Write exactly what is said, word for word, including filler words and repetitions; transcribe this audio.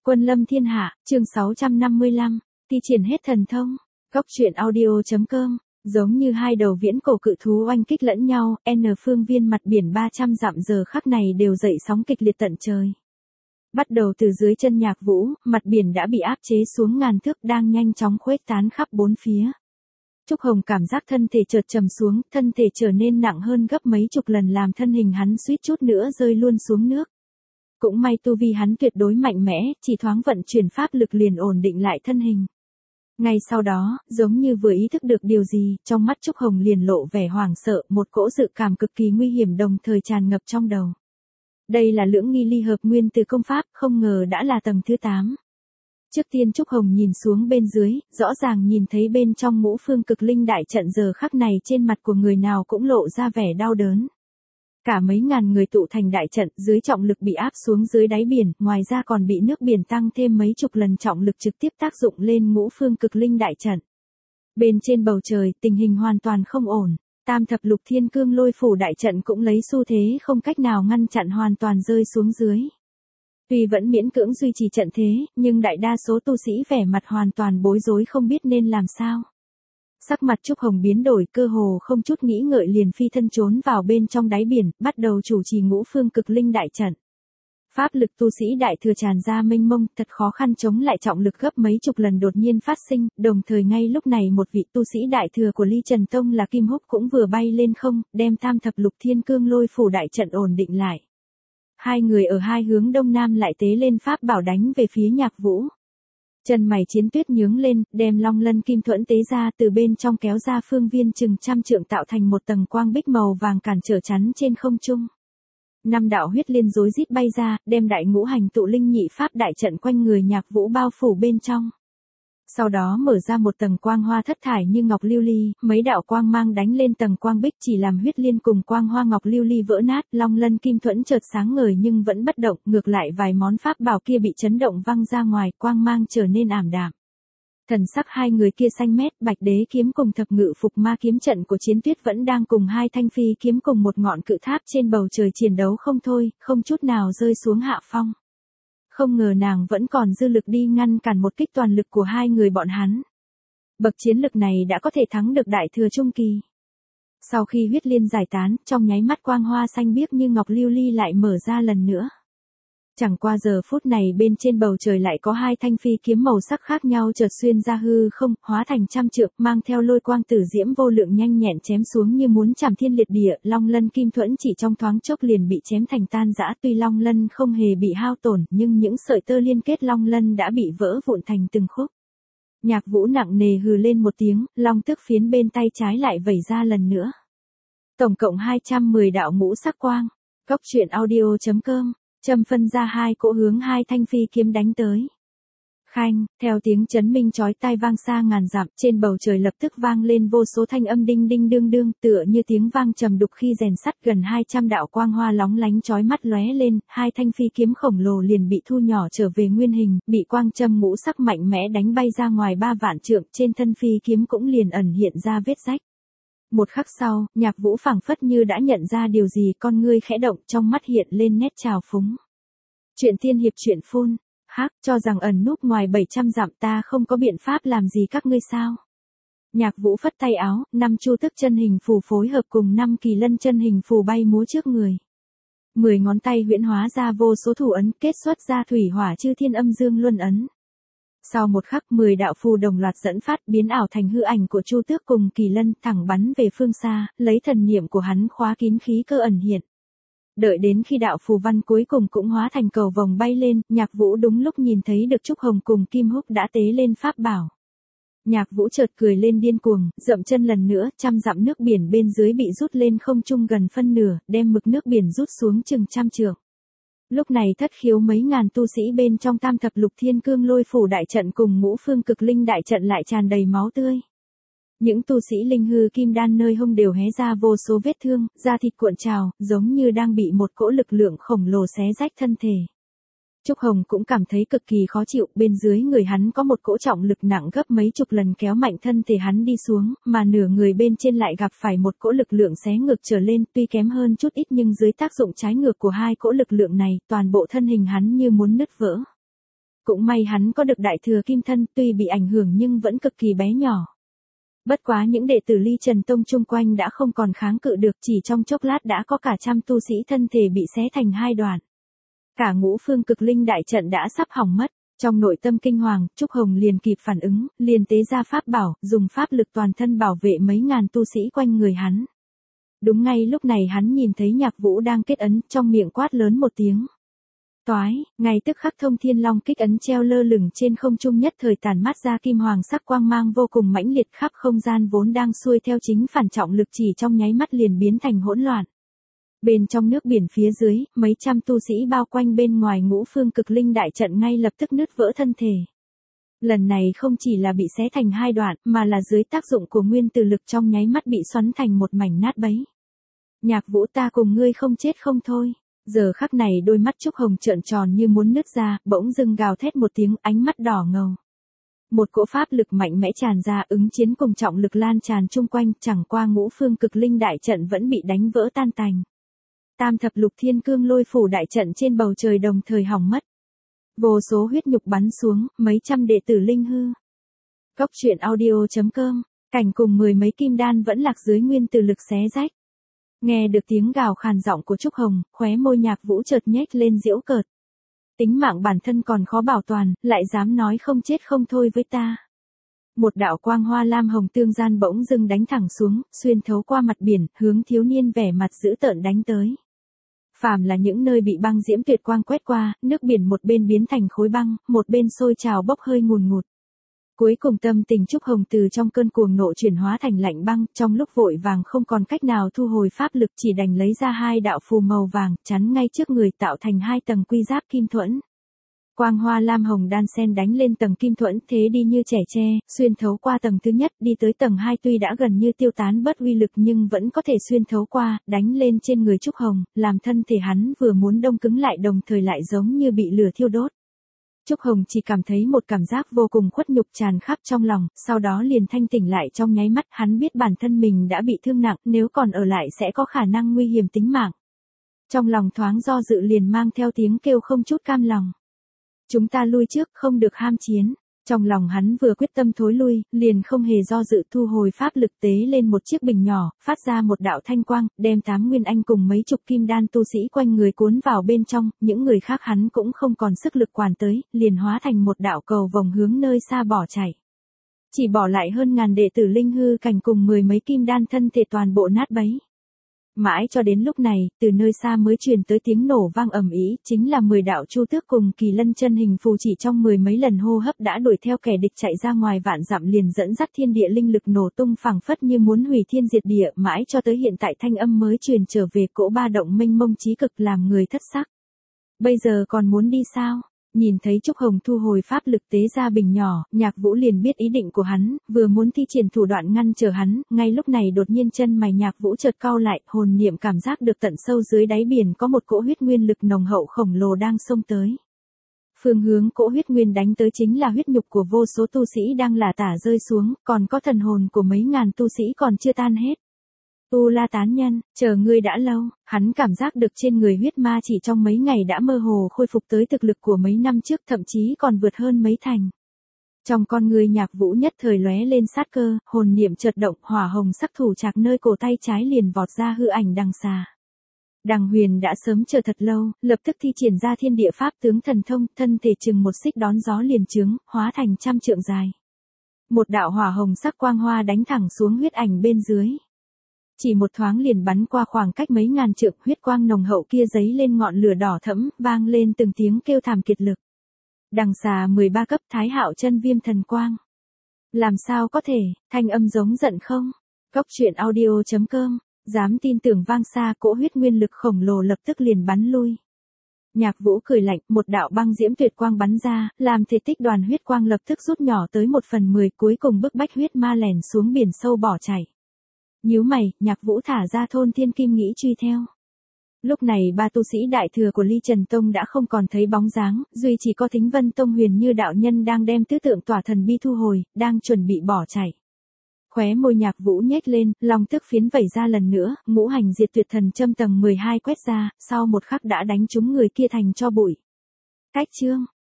Quân lâm thiên hạ, chương sáu trăm năm mươi lăm, thi triển hết thần thông. Góc truyện audio.com, giống như hai đầu viễn cổ cự thú oanh kích lẫn nhau, N phương viên mặt biển ba trăm dặm giờ khắc này đều dậy sóng kịch liệt tận trời. Bắt đầu từ dưới chân Nhạc Vũ, mặt biển đã bị áp chế xuống ngàn thước đang nhanh chóng khuếch tán khắp bốn phía. Trúc Hồng cảm giác thân thể chợt trầm xuống, thân thể trở nên nặng hơn gấp mấy chục lần làm thân hình hắn suýt chút nữa rơi luôn xuống nước. Cũng may tu vi hắn tuyệt đối mạnh mẽ, chỉ thoáng vận chuyển pháp lực liền ổn định lại thân hình. Ngay sau đó, giống như vừa ý thức được điều gì, trong mắt Trúc Hồng liền lộ vẻ hoảng sợ, một cỗ dự cảm cực kỳ nguy hiểm đồng thời tràn ngập trong đầu. Đây là lưỡng nghi ly hợp nguyên từ công pháp, không ngờ đã là tầng thứ tám. Trước tiên Trúc Hồng nhìn xuống bên dưới, rõ ràng nhìn thấy bên trong ngũ phương cực linh đại trận giờ khắc này trên mặt của người nào cũng lộ ra vẻ đau đớn. Cả mấy ngàn người tụ thành đại trận, dưới trọng lực bị áp xuống dưới đáy biển, ngoài ra còn bị nước biển tăng thêm mấy chục lần trọng lực trực tiếp tác dụng lên ngũ phương cực linh đại trận. Bên trên bầu trời, tình hình hoàn toàn không ổn, tam thập lục thiên cương lôi phủ đại trận cũng lấy xu thế không cách nào ngăn chặn hoàn toàn rơi xuống dưới. Tuy vẫn miễn cưỡng duy trì trận thế, nhưng đại đa số tu sĩ vẻ mặt hoàn toàn bối rối không biết nên làm sao. Sắc mặt Trúc Hồng biến đổi, cơ hồ không chút nghĩ ngợi liền phi thân trốn vào bên trong đáy biển, bắt đầu chủ trì ngũ phương cực linh đại trận. Pháp lực tu sĩ đại thừa tràn ra mênh mông, thật khó khăn chống lại trọng lực gấp mấy chục lần đột nhiên phát sinh, đồng thời ngay lúc này một vị tu sĩ đại thừa của Ly Trần Tông là Kim Húc cũng vừa bay lên không, đem tam thập lục thiên cương lôi phủ đại trận ổn định lại. Hai người ở hai hướng đông nam lại tế lên pháp bảo đánh về phía Nhạc Vũ. Chân mày Chiến Tuyết nhướng lên, đem long lân kim thuẫn tế ra từ bên trong kéo ra phương viên chừng trăm trượng tạo thành một tầng quang bích màu vàng cản trở chắn trên không trung. Năm đạo huyết liên rối rít bay ra, đem đại ngũ hành tụ linh nhị pháp đại trận quanh người Nhạc Vũ bao phủ bên trong. Sau đó mở ra một tầng quang hoa thất thải như ngọc lưu ly, mấy đạo quang mang đánh lên tầng quang bích chỉ làm huyết liên cùng quang hoa ngọc lưu ly vỡ nát, long lân kim thuẫn chợt sáng ngời nhưng vẫn bất động, ngược lại vài món pháp bảo kia bị chấn động văng ra ngoài, quang mang trở nên ảm đạm. Thần sắc hai người kia xanh mét, Bạch Đế kiếm cùng thập ngự phục ma kiếm trận của Chiến Tuyết vẫn đang cùng hai thanh phi kiếm cùng một ngọn cự tháp trên bầu trời chiến đấu không thôi, không chút nào rơi xuống hạ phong. Không ngờ nàng vẫn còn dư lực đi ngăn cản một kích toàn lực của hai người bọn hắn. Bậc chiến lực này đã có thể thắng được đại thừa trung kỳ. Sau khi huyết liên giải tán, trong nháy mắt quang hoa xanh biếc như ngọc lưu ly lại mở ra lần nữa. Chẳng qua giờ phút này bên trên bầu trời lại có hai thanh phi kiếm màu sắc khác nhau chợt xuyên ra hư không, hóa thành trăm trượng, mang theo lôi quang tử diễm vô lượng nhanh nhẹn chém xuống như muốn chảm thiên liệt địa, long lân kim thuẫn chỉ trong thoáng chốc liền bị chém thành tan rã, tuy long lân không hề bị hao tổn, nhưng những sợi tơ liên kết long lân đã bị vỡ vụn thành từng khúc. Nhạc Vũ nặng nề hừ lên một tiếng, long tức phiến bên tay trái lại vẩy ra lần nữa. Tổng cộng hai trăm mười đạo ngũ sắc quang. Góc truyện audio.com châm phân ra hai cỗ hướng hai thanh phi kiếm đánh tới. Khanh, theo tiếng chấn minh chói tai vang xa ngàn dặm, trên bầu trời lập tức vang lên vô số thanh âm đinh đinh đương đương, tựa như tiếng vang trầm đục khi rèn sắt, gần hai trăm đạo quang hoa lóng lánh chói mắt lóe lên, hai thanh phi kiếm khổng lồ liền bị thu nhỏ trở về nguyên hình, bị quang châm ngũ sắc mạnh mẽ đánh bay ra ngoài ba vạn trượng, trên thân phi kiếm cũng liền ẩn hiện ra vết rách. Một khắc sau, Nhạc Vũ phảng phất như đã nhận ra điều gì, con ngươi khẽ động, trong mắt hiện lên nét trào phúng. Chuyện tiên hiệp chuyện phun, hắc, cho rằng ẩn núp ngoài bảy trăm dặm ta không có biện pháp làm gì các ngươi sao? Nhạc Vũ phất tay áo, năm chu tức chân hình phù phối hợp cùng năm kỳ lân chân hình phù bay múa trước người. Mười ngón tay huyễn hóa ra vô số thủ ấn, kết xuất ra thủy hỏa chư thiên âm dương luân ấn. Sau một khắc, mười đạo phù đồng loạt dẫn phát, biến ảo thành hư ảnh của Chu Tước cùng Kỳ Lân, thẳng bắn về phương xa, lấy thần niệm của hắn khóa kín khí cơ ẩn hiện. Đợi đến khi đạo phù văn cuối cùng cũng hóa thành cầu vồng bay lên, Nhạc Vũ đúng lúc nhìn thấy được Trúc Hồng cùng Kim Húc đã tế lên pháp bảo. Nhạc Vũ chợt cười lên điên cuồng, dậm chân lần nữa, trăm dặm nước biển bên dưới bị rút lên không trung gần phân nửa, đem mực nước biển rút xuống chừng trăm trượng. Lúc này thất khiếu mấy ngàn tu sĩ bên trong tam thập lục thiên cương lôi phủ đại trận cùng ngũ phương cực linh đại trận lại tràn đầy máu tươi. Những tu sĩ linh hư kim đan nơi hông đều hé ra vô số vết thương, da thịt cuộn trào, giống như đang bị một cỗ lực lượng khổng lồ xé rách thân thể. Trúc Hồng cũng cảm thấy cực kỳ khó chịu, bên dưới người hắn có một cỗ trọng lực nặng gấp mấy chục lần kéo mạnh thân thể hắn đi xuống, mà nửa người bên trên lại gặp phải một cỗ lực lượng xé ngược trở lên, tuy kém hơn chút ít nhưng dưới tác dụng trái ngược của hai cỗ lực lượng này, toàn bộ thân hình hắn như muốn nứt vỡ. Cũng may hắn có được đại thừa kim thân, tuy bị ảnh hưởng nhưng vẫn cực kỳ bé nhỏ. Bất quá những đệ tử Ly Trần Tông chung quanh đã không còn kháng cự được, chỉ trong chốc lát đã có cả trăm tu sĩ thân thể bị xé thành hai đoạn. Cả ngũ phương cực linh đại trận đã sắp hỏng mất, trong nội tâm kinh hoàng, Trúc Hồng liền kịp phản ứng, liền tế ra pháp bảo, dùng pháp lực toàn thân bảo vệ mấy ngàn tu sĩ quanh người hắn. Đúng ngay lúc này hắn nhìn thấy Nhạc Vũ đang kết ấn, trong miệng quát lớn một tiếng. Toái, ngay tức khắc thông thiên long kích ấn treo lơ lửng trên không trung nhất thời tản mát ra kim hoàng sắc quang mang vô cùng mãnh liệt, khắp không gian vốn đang xuôi theo chính phản trọng lực chỉ trong nháy mắt liền biến thành hỗn loạn. Bên trong nước biển phía dưới, mấy trăm tu sĩ bao quanh bên ngoài ngũ phương cực linh đại trận ngay lập tức nứt vỡ thân thể. Lần này không chỉ là bị xé thành hai đoạn, mà là dưới tác dụng của nguyên tử lực trong nháy mắt bị xoắn thành một mảnh nát bấy. Nhạc Vũ, ta cùng ngươi không chết không thôi. Giờ khắc này đôi mắt Trúc Hồng trợn tròn như muốn nứt ra, bỗng dưng gào thét một tiếng, ánh mắt đỏ ngầu. Một cỗ pháp lực mạnh mẽ tràn ra, ứng chiến cùng trọng lực lan tràn chung quanh, chẳng qua ngũ phương cực linh đại trận vẫn bị đánh vỡ tan tành. Tam thập lục thiên cương lôi phủ đại trận trên bầu trời đồng thời hỏng mất. Vô số huyết nhục bắn xuống, mấy trăm đệ tử linh hư. Cốc truyện audio chấm com, cảnh cùng mười mấy kim đan vẫn lạc dưới nguyên tử lực xé rách. Nghe được tiếng gào khàn giọng của Trúc Hồng, khóe môi Nhạc Vũ chợt nhếch lên giễu cợt. Tính mạng bản thân còn khó bảo toàn, lại dám nói không chết không thôi với ta. Một đạo quang hoa lam hồng tương gian bỗng dưng đánh thẳng xuống, xuyên thấu qua mặt biển, hướng thiếu niên vẻ mặt dữ tợn đánh tới. Phàm là những nơi bị băng diễm tuyệt quang quét qua, nước biển một bên biến thành khối băng, một bên sôi trào bốc hơi ngùn ngụt. Cuối cùng tâm tình Trúc Hồng từ trong cơn cuồng nộ chuyển hóa thành lạnh băng, trong lúc vội vàng không còn cách nào thu hồi pháp lực, chỉ đành lấy ra hai đạo phù màu vàng, chắn ngay trước người tạo thành hai tầng quy giáp kim thuẫn. Quang hoa lam hồng đan sen đánh lên tầng kim thuẫn, thế đi như trẻ tre, xuyên thấu qua tầng thứ nhất, đi tới tầng hai tuy đã gần như tiêu tán bớt uy lực nhưng vẫn có thể xuyên thấu qua, đánh lên trên người Trúc Hồng, làm thân thể hắn vừa muốn đông cứng lại đồng thời lại giống như bị lửa thiêu đốt. Trúc Hồng chỉ cảm thấy một cảm giác vô cùng khuất nhục tràn khắp trong lòng, sau đó liền thanh tỉnh lại trong nháy mắt, hắn biết bản thân mình đã bị thương nặng, nếu còn ở lại sẽ có khả năng nguy hiểm tính mạng. Trong lòng thoáng do dự liền mang theo tiếng kêu không chút cam lòng. Chúng ta lui trước, không được ham chiến. Trong lòng hắn vừa quyết tâm thối lui, liền không hề do dự thu hồi pháp lực tế lên một chiếc bình nhỏ, phát ra một đạo thanh quang, đem tám nguyên anh cùng mấy chục kim đan tu sĩ quanh người cuốn vào bên trong, những người khác hắn cũng không còn sức lực quản tới, liền hóa thành một đạo cầu vòng hướng nơi xa bỏ chạy. Chỉ bỏ lại hơn ngàn đệ tử linh hư cảnh cùng mười mấy kim đan thân thể toàn bộ nát bấy. Mãi cho đến lúc này, từ nơi xa mới truyền tới tiếng nổ vang ầm ĩ, chính là mười đạo chu tước cùng kỳ lân chân hình phù chỉ trong mười mấy lần hô hấp đã đuổi theo kẻ địch chạy ra ngoài vạn dặm liền dẫn dắt thiên địa linh lực nổ tung phẳng phất như muốn hủy thiên diệt địa, mãi cho tới hiện tại thanh âm mới truyền trở về, cỗ ba động mênh mông chí cực làm người thất sắc. Bây giờ còn muốn đi sao? Nhìn thấy Trúc Hồng thu hồi pháp lực tế ra bình nhỏ, Nhạc Vũ liền biết ý định của hắn, vừa muốn thi triển thủ đoạn ngăn trở hắn, ngay lúc này đột nhiên chân mày Nhạc Vũ chợt cau lại, hồn niệm cảm giác được tận sâu dưới đáy biển có một cỗ huyết nguyên lực nồng hậu khổng lồ đang xông tới. Phương hướng cỗ huyết nguyên đánh tới chính là huyết nhục của vô số tu sĩ đang lả tả rơi xuống, còn có thần hồn của mấy ngàn tu sĩ còn chưa tan hết. Tu La tán nhân, chờ ngươi đã lâu, hắn cảm giác được trên người huyết ma chỉ trong mấy ngày đã mơ hồ khôi phục tới thực lực của mấy năm trước, thậm chí còn vượt hơn mấy thành. Trong con người Nhạc Vũ nhất thời lóe lên sát cơ, hồn niệm chợt động, hỏa hồng sắc thủ trạc nơi cổ tay trái liền vọt ra hư ảnh đằng xà. Đằng Huyền đã sớm chờ thật lâu, lập tức thi triển ra thiên địa pháp tướng thần thông, thân thể chừng một xích đón gió liền trướng, hóa thành trăm trượng dài. Một đạo hỏa hồng sắc quang hoa đánh thẳng xuống huyết ảnh bên dưới. Chỉ một thoáng liền bắn qua khoảng cách mấy ngàn trượng, huyết quang nồng hậu kia giấy lên ngọn lửa đỏ thẫm, vang lên từng tiếng kêu thảm kiệt lực. Đằng xà mười ba cấp Thái Hạo chân viêm thần quang. Làm sao có thể, thanh âm giống giận không? Cốc truyện audio chấm com, dám tin tưởng vang xa, cỗ huyết nguyên lực khổng lồ lập tức liền bắn lui. Nhạc Vũ cười lạnh, một đạo băng diễm tuyệt quang bắn ra, làm thể tích đoàn huyết quang lập tức rút nhỏ tới một phần mười, cuối cùng bức bách huyết ma lẻn xuống biển sâu bỏ chạy. Nhíu mày, Nhạc Vũ thả ra thôn thiên kim nghĩ truy theo. Lúc này ba tu sĩ đại thừa của Ly Trần Tông đã không còn thấy bóng dáng, duy chỉ có Thính Vân Tông Huyền Như đạo nhân đang đem tứ tượng tỏa thần bi thu hồi, đang chuẩn bị bỏ chạy. Khóe môi Nhạc Vũ nhếch lên, long tức phiến vẩy ra lần nữa, ngũ hành diệt tuyệt thần châm tầng mười hai quét ra, sau một khắc đã đánh trúng người kia thành tro bụi. Cách chương